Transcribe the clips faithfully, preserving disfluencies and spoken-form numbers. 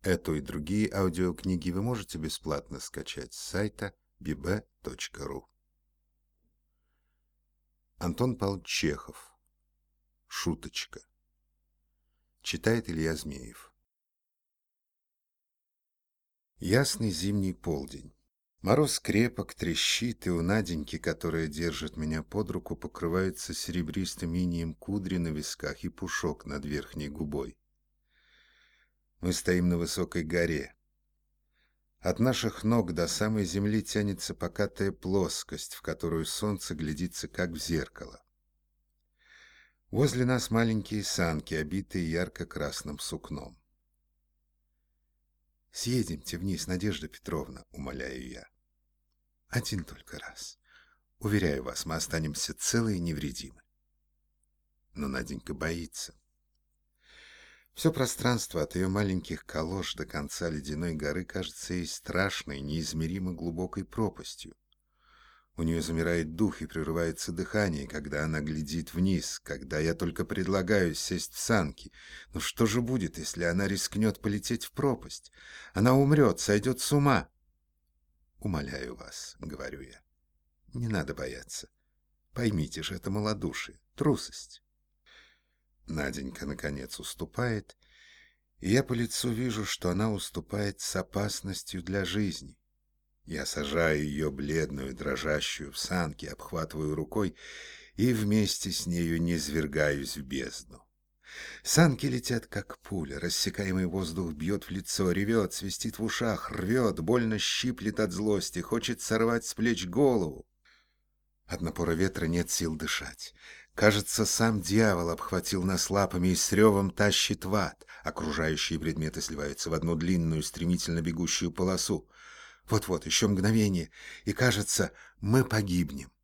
Эту и другие аудиокниги вы можете бесплатно скачать с сайта би би точка ру. Антон Павлович Чехов. Шуточка. Читает Илья Змеев. Ясный зимний полдень. Мороз крепок, трещит, и у Наденьки, которая держит меня под руку, покрывается серебристым инеем кудри на висках и пушок над верхней губой. Мы стоим на высокой горе. От наших ног до самой земли тянется покатая плоскость, в которую солнце глядится, как в зеркало. Возле нас маленькие санки, обитые ярко-красным сукном. «Съедемте вниз, Надежда Петровна», — умоляю я. «Один только раз. Уверяю вас, мы останемся целы и невредимы». Но Наденька боится. Все пространство от ее маленьких колош до конца ледяной горы кажется ей страшной, неизмеримо глубокой пропастью. У нее замирает дух и прерывается дыхание, когда она глядит вниз, когда я только предлагаю сесть в санки. Но что же будет, если она рискнет полететь в пропасть? Она умрет, сойдет с ума. «Умоляю вас», — говорю я, — «не надо бояться. Поймите же, это малодушие, трусость». Наденька, наконец, уступает, и я по лицу вижу, что она уступает с опасностью для жизни. Я сажаю ее бледную, дрожащую в санки, обхватываю рукой и вместе с нею низвергаюсь в бездну. Санки летят, как пуля, рассекаемый воздух бьет в лицо, ревет, свистит в ушах, рвет, больно щиплет от злости, хочет сорвать с плеч голову. От напора ветра нет сил дышать. Кажется, сам дьявол обхватил нас лапами и с ревом тащит в ад. Окружающие предметы сливаются в одну длинную, стремительно бегущую полосу. Вот-вот, еще мгновение, и, кажется, мы погибнем.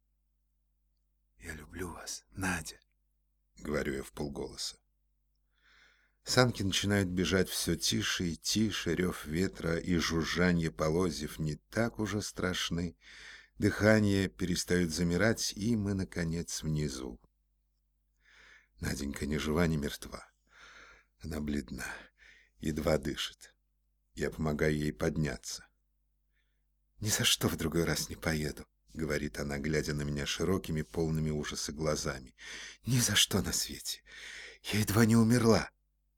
«Я люблю вас, Надя», — говорю я вполголоса. Санки начинают бежать все тише и тише, рев ветра и жужжанье полозьев не так уже страшны. Дыхание перестает замирать, и мы, наконец, внизу. Наденька ни жива, ни мертва. Она бледна, едва дышит. Я помогаю ей подняться. «Ни за что в другой раз не поеду», — говорит она, глядя на меня широкими, полными ужаса глазами. «Ни за что на свете. Я едва не умерла».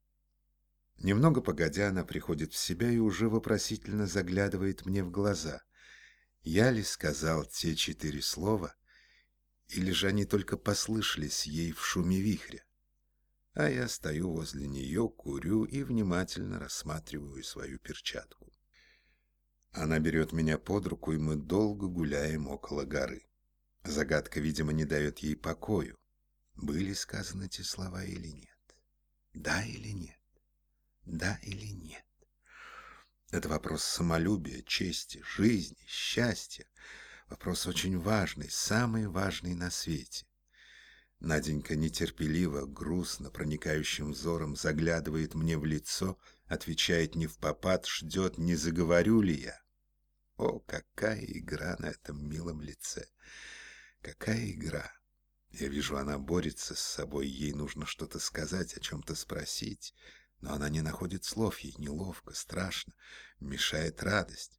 Немного погодя, она приходит в себя и уже вопросительно заглядывает мне в глаза. Я ли сказал те четыре слова, или же они только послышались ей в шуме вихря? А я стою возле нее, курю и внимательно рассматриваю свою перчатку. Она берет меня под руку, и мы долго гуляем около горы. Загадка, видимо, не дает ей покою. Были сказаны те слова или нет? Да или нет? Да или нет? Это вопрос самолюбия, чести, жизни, счастья. Вопрос очень важный, самый важный на свете. Наденька нетерпеливо, грустно, проникающим взором заглядывает мне в лицо, отвечает невпопад, ждет, не заговорю ли я. О, какая игра на этом милом лице! Какая игра! Я вижу, она борется с собой, ей нужно что-то сказать, о чем-то спросить, но она не находит слов, ей неловко, страшно, мешает радость.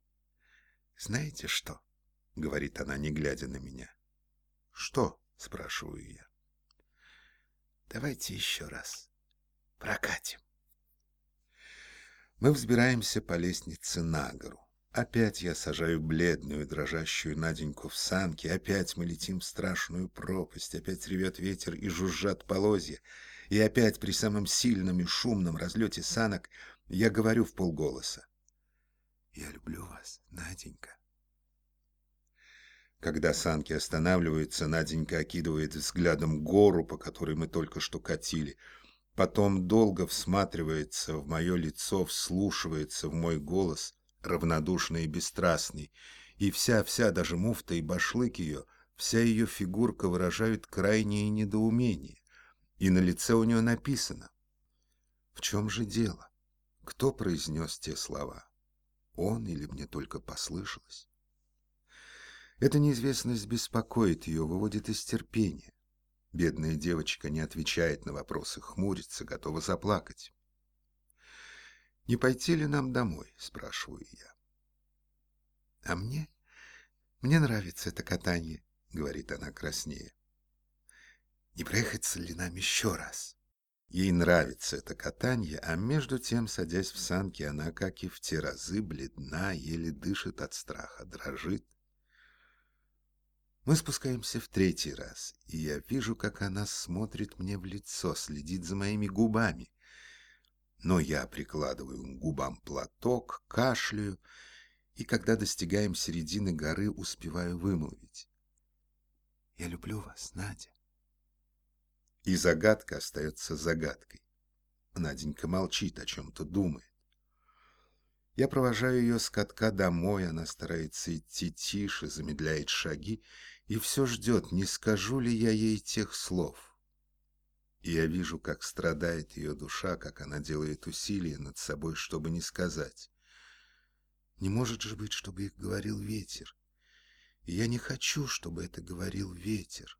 «Знаете что?» — говорит она, не глядя на меня. «Что?» — спрашиваю я. «Давайте еще раз прокатим». Мы взбираемся по лестнице на гору. Опять я сажаю бледную, дрожащую Наденьку в санки, опять мы летим в страшную пропасть, опять ревет ветер и жужжат полозья, и опять при самом сильном и шумном разлете санок я говорю вполголоса: «Я люблю вас, Наденька». Когда санки останавливаются, Наденька окидывает взглядом гору, по которой мы только что катили, потом долго всматривается в мое лицо, вслушивается в мой голос, равнодушный и бесстрастный, и вся-вся, даже муфта и башлык ее, вся ее фигурка выражают крайнее недоумение, и на лице у нее написано: «В чем же дело? Кто произнес те слова? Он или мне только послышалось?» Эта неизвестность беспокоит ее, выводит из терпения. Бедная девочка не отвечает на вопросы, хмурится, готова заплакать. «Не пойти ли нам домой?» – спрашиваю я. «А мне? Мне нравится это катание», – говорит она краснее. «Не проехаться ли нам еще раз?» Ей нравится это катание, а между тем, садясь в санки, она, как и в те разы, бледна, еле дышит от страха, дрожит. Мы спускаемся в третий раз, и я вижу, как она смотрит мне в лицо, следит за моими губами. Но я прикладываю к губам платок, кашляю, и когда достигаем середины горы, успеваю вымолвить: «Я люблю вас, Надя». И загадка остается загадкой. Наденька молчит, о чем-то думает. Я провожаю ее с катка домой, она старается идти тише, замедляет шаги и все ждет, не скажу ли я ей тех слов. И я вижу, как страдает ее душа, как она делает усилия над собой, чтобы не сказать. Не может же быть, чтобы их говорил ветер. И я не хочу, чтобы это говорил ветер.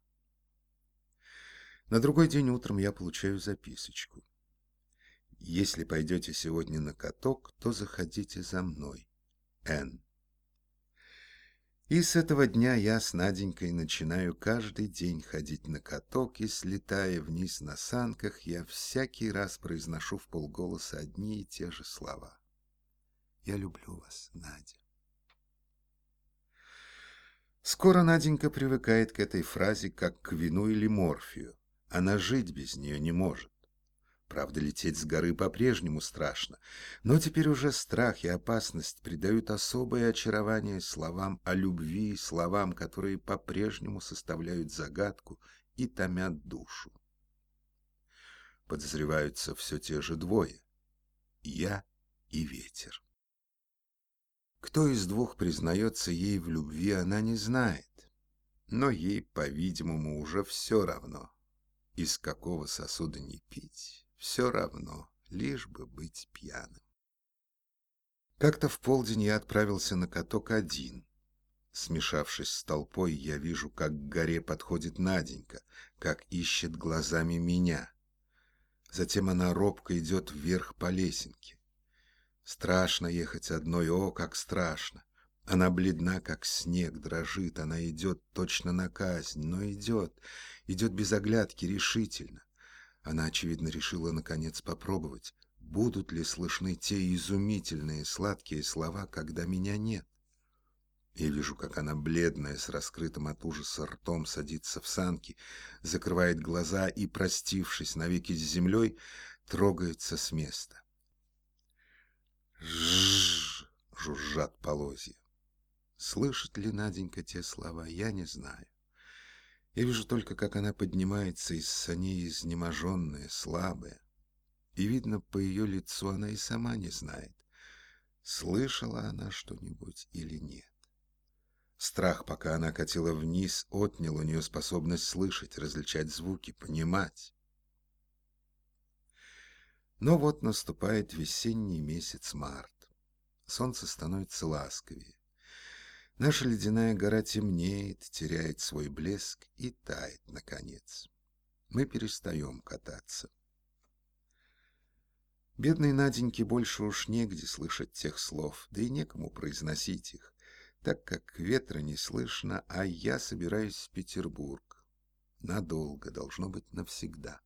На другой день утром я получаю записочку. «Если пойдете сегодня на каток, то заходите за мной. Н». И с этого дня я с Наденькой начинаю каждый день ходить на каток, и, слетая вниз на санках, я всякий раз произношу вполголоса одни и те же слова. «Я люблю вас, Надя». Скоро Наденька привыкает к этой фразе, как к вину или морфию. Она жить без нее не может. Правда, лететь с горы по-прежнему страшно, но теперь уже страх и опасность придают особое очарование словам о любви, словам, которые по-прежнему составляют загадку и томят душу. Подозреваются все те же двое — я и ветер. Кто из двух признается ей в любви, она не знает, но ей, по-видимому, уже все равно, из какого сосуда не пить. Все равно, лишь бы быть пьяным. Как-то в полдень я отправился на каток один. Смешавшись с толпой, я вижу, как к горе подходит Наденька, как ищет глазами меня. Затем она робко идет вверх по лесенке. Страшно ехать одной, о, как страшно. Она бледна, как снег, дрожит, она идет точно на казнь, но идет, идет без оглядки, решительно. Она, очевидно, решила, наконец, попробовать, будут ли слышны те изумительные сладкие слова, когда меня нет. Я вижу, как она, бледная, с раскрытым от ужаса ртом, садится в санки, закрывает глаза и, простившись навеки с землей, трогается с места. «Жжж!» — жужжат полозья. Слышит ли Наденька те слова, я не знаю. Я вижу только, как она поднимается из саней, изнеможенная, слабая. И видно, по ее лицу она и сама не знает, слышала она что-нибудь или нет. Страх, пока она катила вниз, отнял у нее способность слышать, различать звуки, понимать. Но вот наступает весенний месяц март. Солнце становится ласковее. Наша ледяная гора темнеет, теряет свой блеск и тает, наконец. Мы перестаем кататься. Бедной Наденьке больше уж негде слышать тех слов, да и некому произносить их, так как ветра не слышно, а я собираюсь в Петербург. Надолго, должно быть, навсегда.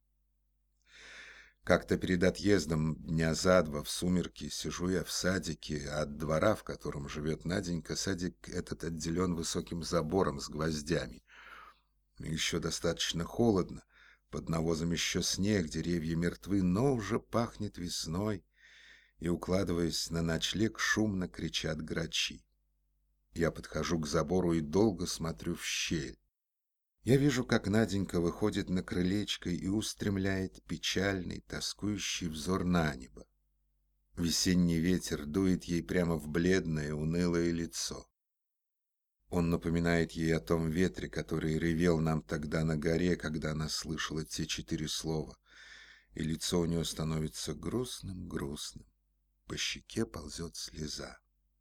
Как-то перед отъездом дня за два в сумерки сижу я в садике, а от двора, в котором живет Наденька, садик этот отделен высоким забором с гвоздями. Еще достаточно холодно, под навозом еще снег, деревья мертвы, но уже пахнет весной, и, укладываясь на ночлег, шумно кричат грачи. Я подхожу к забору и долго смотрю в щель. Я вижу, как Наденька выходит на крылечко и устремляет печальный, тоскующий взор на небо. Весенний ветер дует ей прямо в бледное, унылое лицо. Он напоминает ей о том ветре, который ревел нам тогда на горе, когда она слышала те четыре слова, и лицо у нее становится грустным-грустным. По щеке ползет слеза.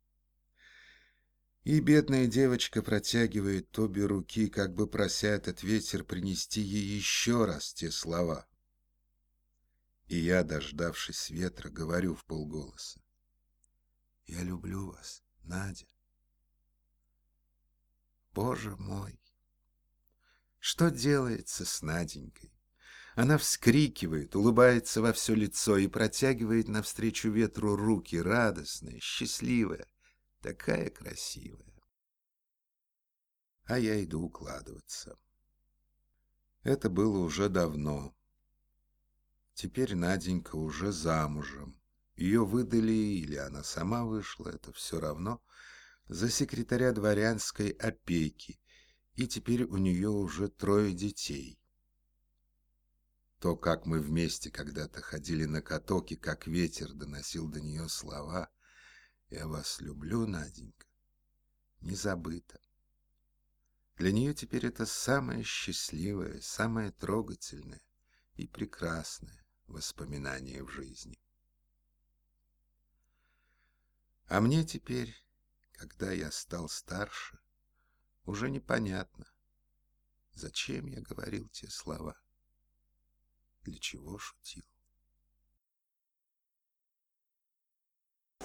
И бедная девочка протягивает обе руки, как бы прося этот ветер принести ей еще раз те слова. И я, дождавшись ветра, говорю вполголоса: «Я люблю вас, Надя». Боже мой! Что делается с Наденькой? Она вскрикивает, улыбается во все лицо и протягивает навстречу ветру руки, радостная, счастливая, такая красивая. А я иду укладываться. Это было уже давно. Теперь Наденька уже замужем. Ее выдали, или она сама вышла, это все равно, за секретаря дворянской опеки, и теперь у нее уже трое детей. То, как мы вместе когда-то ходили на каток, и как ветер доносил до нее слова «Я вас люблю, Наденька», не забыто. Для нее теперь это самое счастливое, самое трогательное и прекрасное воспоминание в жизни. А мне теперь, когда я стал старше, уже непонятно, зачем я говорил те слова, для чего шутил.